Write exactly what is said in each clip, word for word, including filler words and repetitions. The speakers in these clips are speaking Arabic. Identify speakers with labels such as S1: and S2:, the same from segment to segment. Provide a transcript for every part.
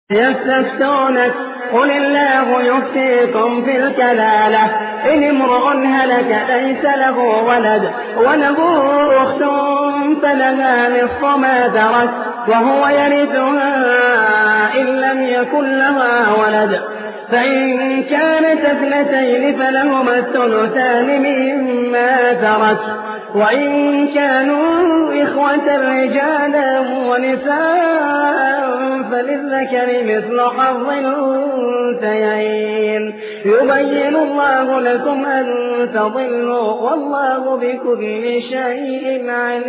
S1: يستفتونك قل الله يفتيكم في الكلالة إن امرؤ هلك ليس له ولد وله أخت فلها نصف ما ترك وهو يرثها إن لم يكن لها ولد فإن كانت اثنتين فلهما الثلثان مما ترك وإن كانوا إخوة رجالا ونساء فللذكر مثل حظ الأنثيين يبين الله لكم أن تضلوا والله بكل شيء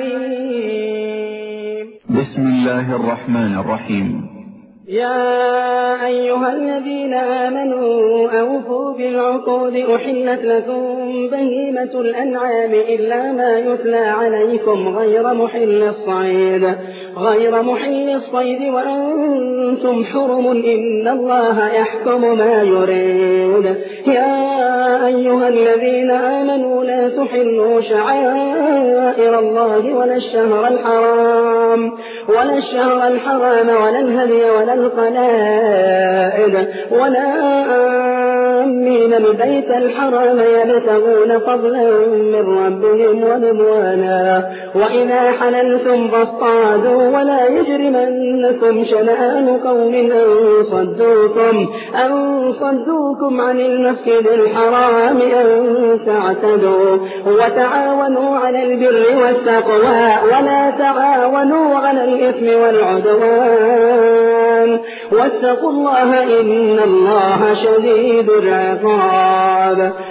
S1: عليم.
S2: بسم الله الرحمن الرحيم.
S1: يا أيها الذين آمنوا أوفوا بالعقود أحلت لكم بهيمة الأنعام إلا ما يتلى عليكم غير محل الصيد غير محل الصيد وأنتم حرم إن الله يحكم ما يريد. يا أيها الذين آمنوا لا تحلوا شعائر الله ولا الشهر الحرام ولا الشهر الحرام ولا الهدي ولا القلائد ولا آمين البيت الحرام يبتغون فضلا من ربهم ورضوانا وإذا حللتم فاصطادوا ولا يجرمنكم شنآن قوم أن صدوكم أن صدوكم عن المسجد الحرام أن تعتدوا وتعاونوا على البر والتقوى ولا تعاونوا على الإثم والعدوان واتقوا الله إن الله شديد العقاب.